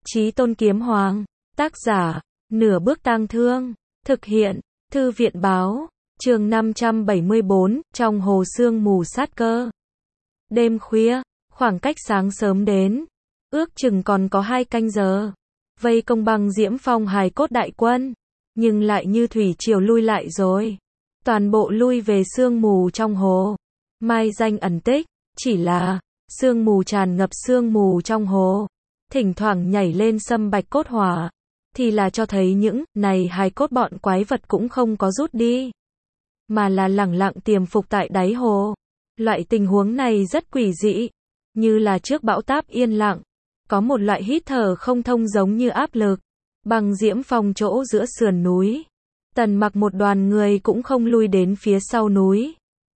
Chí Tôn Kiếm Hoàng, tác giả, Nửa Bước Tang Thương, thực hiện, Thư viện báo, chương 574, trong hồ sương mù sát cơ. Đêm khuya, khoảng cách sáng sớm đến, ước chừng còn có 2 canh giờ, vây công Băng Diễm Phong hài cốt đại quân, nhưng lại như thủy triều lui lại rồi. Toàn bộ lui về sương mù trong hồ, mai danh ẩn tích, chỉ là, sương mù tràn ngập sương mù trong hồ, thỉnh thoảng nhảy lên sâm bạch cốt hỏa, thì là cho thấy những này hài cốt bọn quái vật cũng không có rút đi, mà là lẳng lặng tiềm phục tại đáy hồ. Loại tình huống này rất quỷ dị, như là trước bão táp yên lặng, có một loại hít thở không thông giống như áp lực. Băng Diễm Phong chỗ giữa sườn núi, Tần Mặc một đoàn người cũng không lui đến phía sau núi,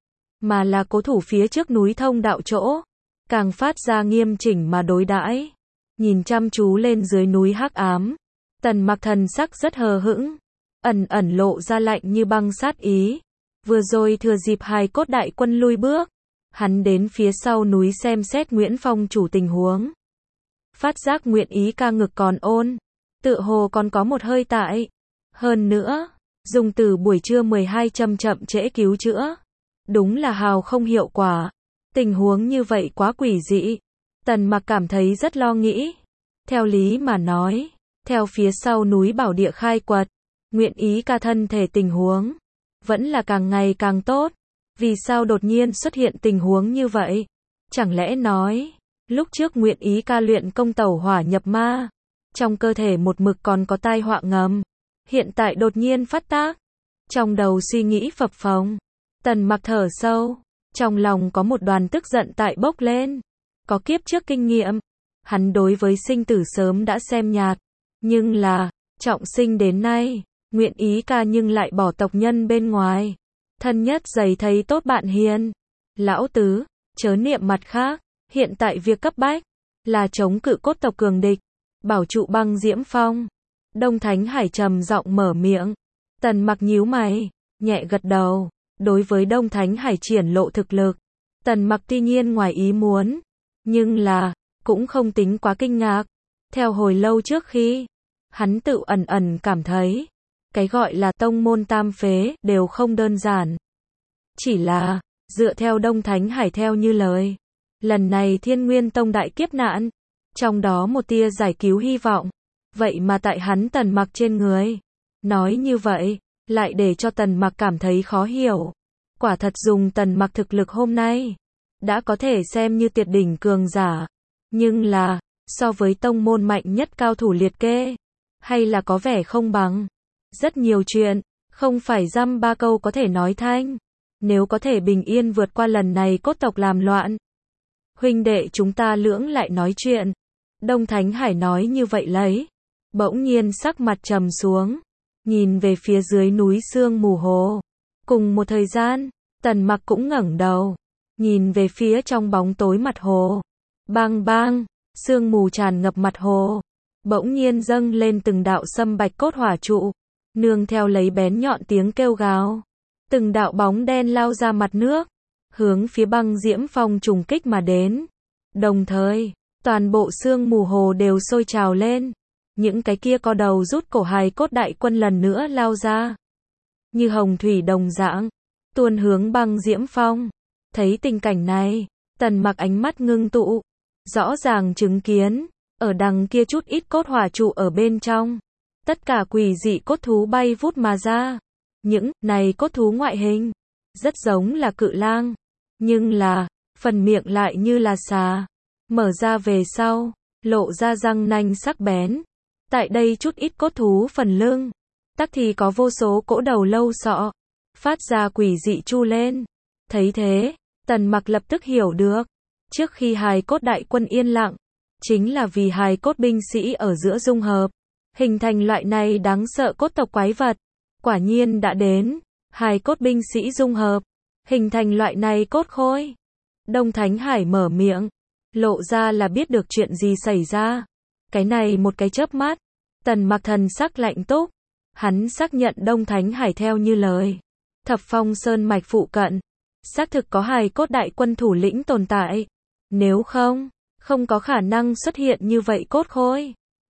mà là cố thủ phía trước núi thông đạo chỗ, càng phát ra nghiêm chỉnh mà đối đãi, nhìn chăm chú lên dưới núi hắc ám. Tần Mặc thần sắc rất hờ hững, ẩn ẩn lộ ra lạnh như băng sát ý. Vừa rồi thừa dịp hài cốt đại quân lui bước, hắn đến phía sau núi xem xét Nguyễn Phong chủ tình huống. Phát giác Nguyện Ý ca ngực còn ôn, tựa hồ còn có một hơi tại. Hơn nữa, dùng từ buổi trưa 12 chậm trễ cứu chữa, đúng là hào không hiệu quả. Tình huống như vậy quá quỷ dị. Tần Mặc cảm thấy rất lo nghĩ. Theo lý mà nói, theo phía sau núi bảo địa khai quật, Nguyện Ý ca thân thể tình huống vẫn là càng ngày càng tốt. Vì sao đột nhiên xuất hiện tình huống như vậy? Chẳng lẽ nói, lúc trước Nguyện Ý ca luyện công tẩu hỏa nhập ma, trong cơ thể một mực còn có tai họa ngầm, hiện tại đột nhiên phát tác. Trong đầu suy nghĩ phập phồng, Tần Mặc thở sâu, trong lòng có một đoàn tức giận tại bốc lên. Có kiếp trước kinh nghiệm, hắn đối với sinh tử sớm đã xem nhạt, nhưng là, trọng sinh đến nay, Nguyện Ý ca nhưng lại bỏ tộc nhân bên ngoài. Thân nhất giày thấy tốt bạn hiền. Lão tứ, chớ niệm mặt khác, hiện tại việc cấp bách là chống cự cốt tộc cường địch, bảo trụ Băng Diễm Phong. Đông Thánh Hải trầm giọng mở miệng. Tần Mặc nhíu mày, nhẹ gật đầu. Đối với Đông Thánh Hải triển lộ thực lực, Tần Mặc tuy nhiên ngoài ý muốn, nhưng là, cũng không tính quá kinh ngạc. Theo hồi lâu trước khi, hắn tự ẩn ẩn cảm thấy, cái gọi là tông môn tam phế đều không đơn giản. Chỉ là, dựa theo Đông Thánh Hải theo như lời, lần này Thiên Nguyên Tông đại kiếp nạn, trong đó một tia giải cứu hy vọng, vậy mà tại hắn Tần Mặc trên người. Nói như vậy, lại để cho Tần Mặc cảm thấy khó hiểu. Quả thật dùng Tần Mặc thực lực hôm nay, đã có thể xem như tuyệt đỉnh cường giả. Nhưng là, so với tông môn mạnh nhất cao thủ liệt kê, hay là có vẻ không bằng. Rất nhiều chuyện, không phải dăm ba câu có thể nói thanh. Nếu có thể bình yên vượt qua lần này cốt tộc làm loạn, huynh đệ chúng ta lưỡng lại nói chuyện. Đông Thánh Hải nói như vậy lấy, bỗng nhiên sắc mặt trầm xuống, nhìn về phía dưới núi sương mù hồ. Cùng một thời gian, Tần Mặc cũng ngẩng đầu, nhìn về phía trong bóng tối mặt hồ. Bang bang, sương mù tràn ngập mặt hồ, bỗng nhiên dâng lên từng đạo sâm bạch cốt hỏa trụ, nương theo lấy bén nhọn tiếng kêu gào. Từng đạo bóng đen lao ra mặt nước, hướng phía Băng Diễm Phong trùng kích mà đến. Đồng thời, toàn bộ sương mù hồ đều sôi trào lên. Những cái kia co đầu rút cổ hài cốt đại quân lần nữa lao ra, như hồng thủy đồng dạng, tuôn hướng Băng Diễm Phong. Thấy tình cảnh này, Tần Mặc ánh mắt ngưng tụ, rõ ràng chứng kiến, ở đằng kia chút ít cốt hỏa trụ ở bên trong, tất cả quỷ dị cốt thú bay vút mà ra. Những này cốt thú ngoại hình rất giống là cự lang, nhưng là phần miệng lại như là xà, mở ra về sau, lộ ra răng nanh sắc bén. Tại đây chút ít cốt thú phần lưng, tắc thì có vô số cỗ đầu lâu sọ, phát ra quỷ dị chu lên. Thấy thế, Tần Mặc lập tức hiểu được, trước khi hài cốt đại quân yên lặng, chính là vì hài cốt binh sĩ ở giữa dung hợp, hình thành loại này đáng sợ cốt tộc quái vật. Quả nhiên đã đến, hài cốt binh sĩ dung hợp, hình thành loại này cốt khôi. Đông Thánh Hải mở miệng, lộ ra là biết được chuyện gì xảy ra. Cái này một cái chớp mắt, Tần Mặc thần sắc lạnh túc, hắn xác nhận Đông Thánh Hải theo như lời. Thập Phong Sơn mạch phụ cận, xác thực có hài cốt đại quân thủ lĩnh tồn tại. Nếu không, không có khả năng xuất hiện như vậy cốt khôi.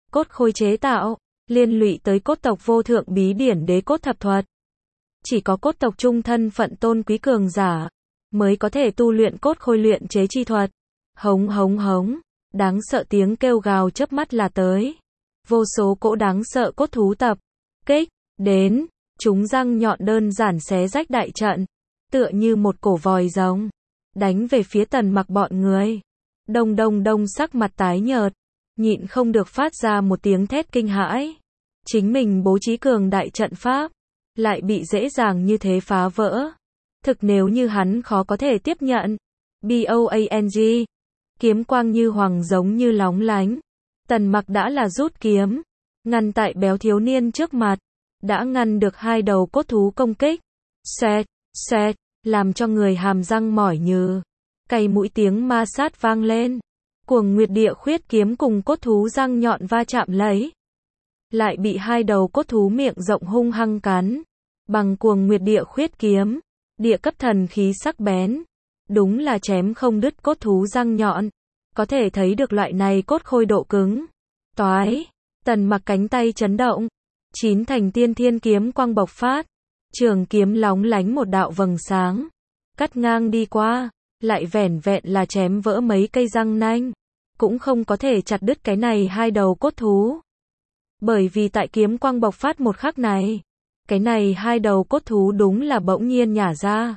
cốt khôi chế tạo, liên lụy tới cốt tộc vô thượng bí điển đế cốt thập thuật. Chỉ có cốt tộc trung thân phận tôn quý cường giả, mới có thể tu luyện cốt khôi luyện chế chi thuật. Hống hống hống, đáng sợ tiếng kêu gào chớp mắt là tới. Vô số cỗ đáng sợ cốt thú tập kích đến, chúng răng nhọn đơn giản xé rách đại trận, tựa như một cổ vòi rồng, đánh về phía Tần Mặc bọn người. Đông đông đông, sắc mặt tái nhợt, nhịn không được phát ra một tiếng thét kinh hãi. Chính mình bố trí cường đại trận pháp, lại bị dễ dàng như thế phá vỡ. Thực nếu như hắn khó có thể tiếp nhận. BOANG, kiếm quang như hoàng giống như lóng lánh. Tần Mặc đã là rút kiếm, ngăn tại béo thiếu niên trước mặt, đã ngăn được hai đầu cốt thú công kích. Xẹt, xẹt, làm cho người hàm răng mỏi nhừ. Cay mũi tiếng ma sát vang lên. Cuồng Nguyệt Địa Khuyết kiếm cùng cốt thú răng nhọn va chạm lấy. Lại bị hai đầu cốt thú miệng rộng hung hăng cắn. Bằng Cuồng Nguyệt Địa Khuyết kiếm, địa cấp thần khí sắc bén. Đúng là chém không đứt cốt thú răng nhọn. Có thể thấy được loại này cốt khôi độ cứng. Toái, Tần Mặc cánh tay chấn động. 9 thành tiên thiên kiếm quang bộc phát. Trường kiếm lóng lánh một đạo vầng sáng. Cắt ngang đi qua, lại vẻn vẹn là chém vỡ mấy cây răng nanh. Cũng không có thể chặt đứt cái này hai đầu cốt thú. Bởi vì tại kiếm quang bộc phát một khắc này, cái này hai đầu cốt thú đúng là bỗng nhiên nhả ra.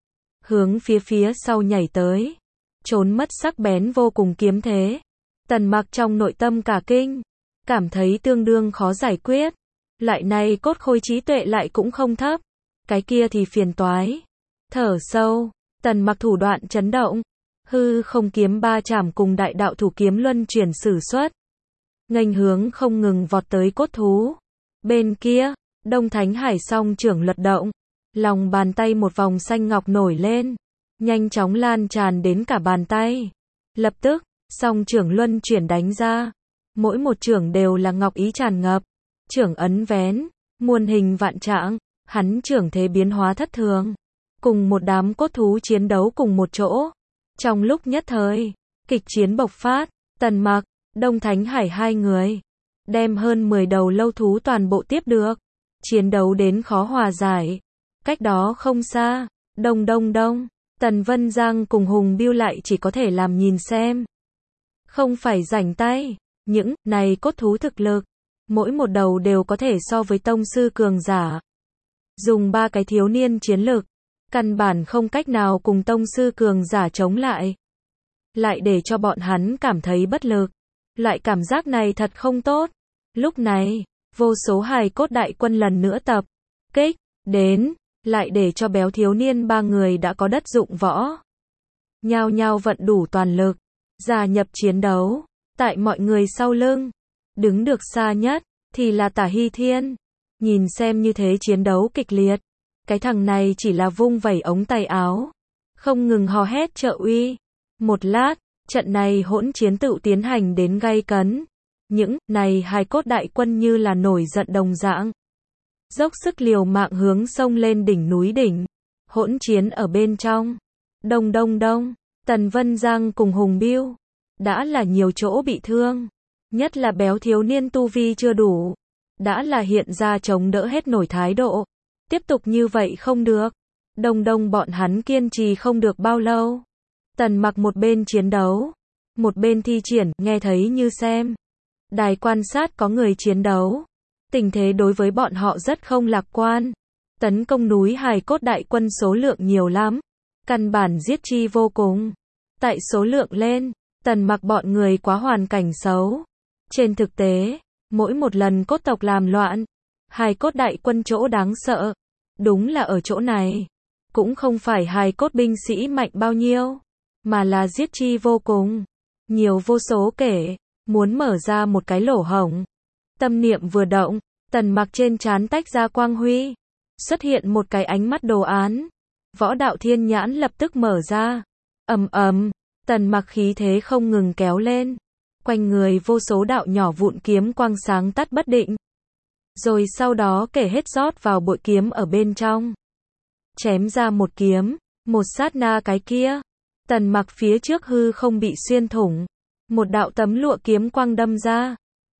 Hướng phía sau nhảy tới. Trốn mất sắc bén vô cùng kiếm thế. Tần Mặc trong nội tâm cả kinh. Cảm thấy tương đương khó giải quyết. Lại này cốt khôi trí tuệ lại cũng không thấp. Cái kia thì phiền toái. Thở sâu, Tần Mặc thủ đoạn chấn động. Hư không kiếm ba chảm cùng đại đạo thủ kiếm luân chuyển sử xuất. Nghênh hướng không ngừng vọt tới cốt thú. Bên kia, Đông Thánh Hải song trưởng luật động. Lòng bàn tay một vòng xanh ngọc nổi lên. Nhanh chóng lan tràn đến cả bàn tay. Lập tức, song trưởng luân chuyển đánh ra. Mỗi một trưởng đều là ngọc ý tràn ngập. Trưởng ấn vén, muôn hình vạn trạng, hắn trưởng thế biến hóa thất thường. Cùng một đám cốt thú chiến đấu cùng một chỗ. Trong lúc nhất thời, kịch chiến bộc phát, Tần Mặc, Đông Thánh Hải hai người, đem hơn 10 đầu lâu thú toàn bộ tiếp được. Chiến đấu đến khó hòa giải. Cách đó không xa, đông, Tần Vân Giang cùng Hùng Biêu lại chỉ có thể làm nhìn xem. Không phải rảnh tay, những này cốt thú thực lực, mỗi một đầu đều có thể so với tông sư cường giả. Dùng 3 cái thiếu niên chiến lực, căn bản không cách nào cùng tông sư cường giả chống lại. Lại để cho bọn hắn cảm thấy bất lực. Loại cảm giác này thật không tốt. Lúc này, vô số hài cốt đại quân lần nữa tập kích đến, lại để cho béo thiếu niên ba người đã có đất dụng võ. Nhao nhao vận đủ toàn lực, gia nhập chiến đấu. Tại mọi người sau lưng, đứng được xa nhất, thì là Tả Hy Thiên. Nhìn xem như thế chiến đấu kịch liệt. Cái thằng này chỉ là vung vẩy ống tay áo. Không ngừng hò hét trợ uy. Một lát, trận này hỗn chiến tự tiến hành đến gay cấn. Những này hài cốt đại quân như là nổi giận đồng dạng. Dốc sức liều mạng hướng sông lên đỉnh núi đỉnh. Hỗn chiến ở bên trong. Đông, Tần Vân Giang cùng Hùng Biêu. Đã là nhiều chỗ bị thương. Nhất là béo thiếu niên tu vi chưa đủ. Đã là hiện ra chống đỡ hết nổi thái độ. Tiếp tục như vậy không được. Đông bọn hắn kiên trì không được bao lâu. Tần Mặc một bên chiến đấu, một bên thi triển, nghe thấy như xem. Đài quan sát có người chiến đấu. Tình thế đối với bọn họ rất không lạc quan. Tấn công núi hài cốt đại quân số lượng nhiều lắm. Căn bản giết chi vô cùng. Tại số lượng lên, Tần Mặc bọn người quá hoàn cảnh xấu. Trên thực tế, mỗi một lần cốt tộc làm loạn, hài cốt đại quân chỗ đáng sợ. Đúng là ở chỗ này. Cũng không phải hài cốt binh sĩ mạnh bao nhiêu, mà là giết chi vô cùng. Nhiều vô số kể, muốn mở ra một cái lỗ hổng. Tâm niệm vừa động, Tần Mặc trên trán tách ra quang huy. Xuất hiện một cái ánh mắt đồ án. Võ đạo thiên nhãn lập tức mở ra. Ầm, Tần Mặc khí thế không ngừng kéo lên. Quanh người vô số đạo nhỏ vụn kiếm quang sáng tắt bất định. Rồi sau đó kể hết rót vào bội kiếm ở bên trong. Chém ra một kiếm, một sát na cái kia. Tần Mặc phía trước hư không bị xuyên thủng. Một đạo tấm lụa kiếm quang đâm ra.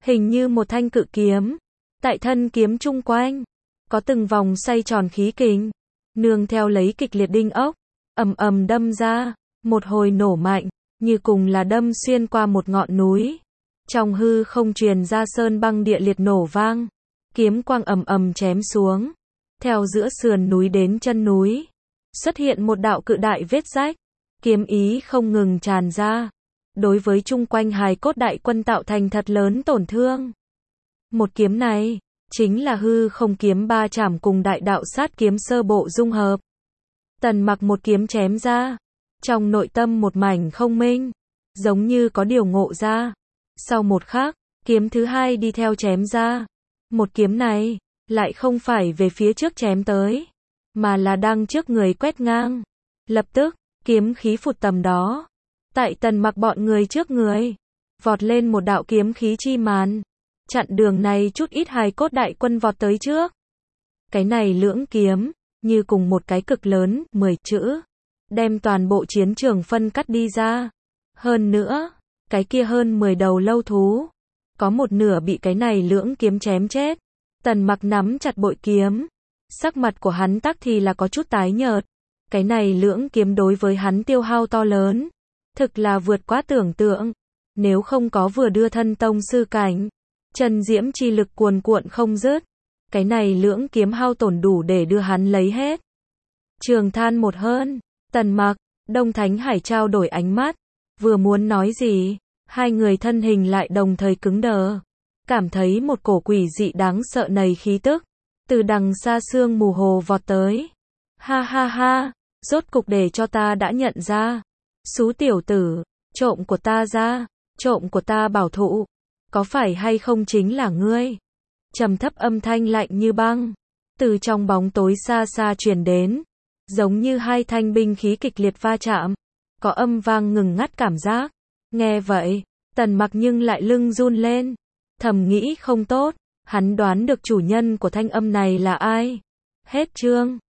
hình như một thanh cự kiếm. Tại thân kiếm chung quanh, có từng vòng xoay tròn khí kình, nương theo lấy kịch liệt đinh ốc, ầm ầm đâm ra, một hồi nổ mạnh, như cùng là đâm xuyên qua một ngọn núi. Trong hư không truyền ra sơn băng địa liệt nổ vang, kiếm quang ầm ầm chém xuống, theo giữa sườn núi đến chân núi, xuất hiện một đạo cự đại vết rách, kiếm ý không ngừng tràn ra, đối với chung quanh hài cốt đại quân tạo thành thật lớn tổn thương. Một kiếm này, chính là hư không kiếm ba chảm cùng đại đạo sát kiếm sơ bộ dung hợp. Tần Mặc một kiếm chém ra, trong nội tâm một mảnh không minh, giống như có điều ngộ ra. Sau một khắc, kiếm thứ hai đi theo chém ra. Một kiếm này, lại không phải về phía trước chém tới, mà là đang trước người quét ngang. Lập tức, kiếm khí phụt tầm đó. Tại Tần Mặc bọn người trước người, vọt lên một đạo kiếm khí chi màn. Chặn đường này chút ít hài cốt đại quân vọt tới trước. Cái này lưỡng kiếm, như cùng một cái cực lớn, 10 chữ, đem toàn bộ chiến trường phân cắt đi ra. Hơn nữa, cái kia hơn 10 đầu lâu thú, có một nửa bị cái này lưỡng kiếm chém chết. Tần Mặc nắm chặt bội kiếm, sắc mặt của hắn tắc thì là có chút tái nhợt. Cái này lưỡng kiếm đối với hắn tiêu hao to lớn, thực là vượt quá tưởng tượng. Nếu không có vừa đưa thân tông sư cảnh, chân diễm chi lực cuồn cuộn không dứt, cái này lưỡng kiếm hao tổn đủ để đưa hắn lấy hết. Trường than một hơn, Tần Mặc, Đông Thánh Hải trao đổi ánh mắt, vừa muốn nói gì, hai người thân hình lại đồng thời cứng đờ, cảm thấy một cổ quỷ dị đáng sợ nầy khí tức, từ đằng xa sương mù hồ vọt tới. Ha ha ha, rốt cục để cho ta đã nhận ra. Xú tiểu tử, trộm của ta ra, trộm của ta bảo thụ, có phải hay không chính là ngươi? Trầm thấp âm thanh lạnh như băng, từ trong bóng tối xa xa truyền đến, giống như hai thanh binh khí kịch liệt va chạm, có âm vang ngừng ngắt cảm giác. Nghe vậy, Tần Mặc nhưng lại lưng run lên, thầm nghĩ không tốt, hắn đoán được chủ nhân của thanh âm này là ai. Hết chương.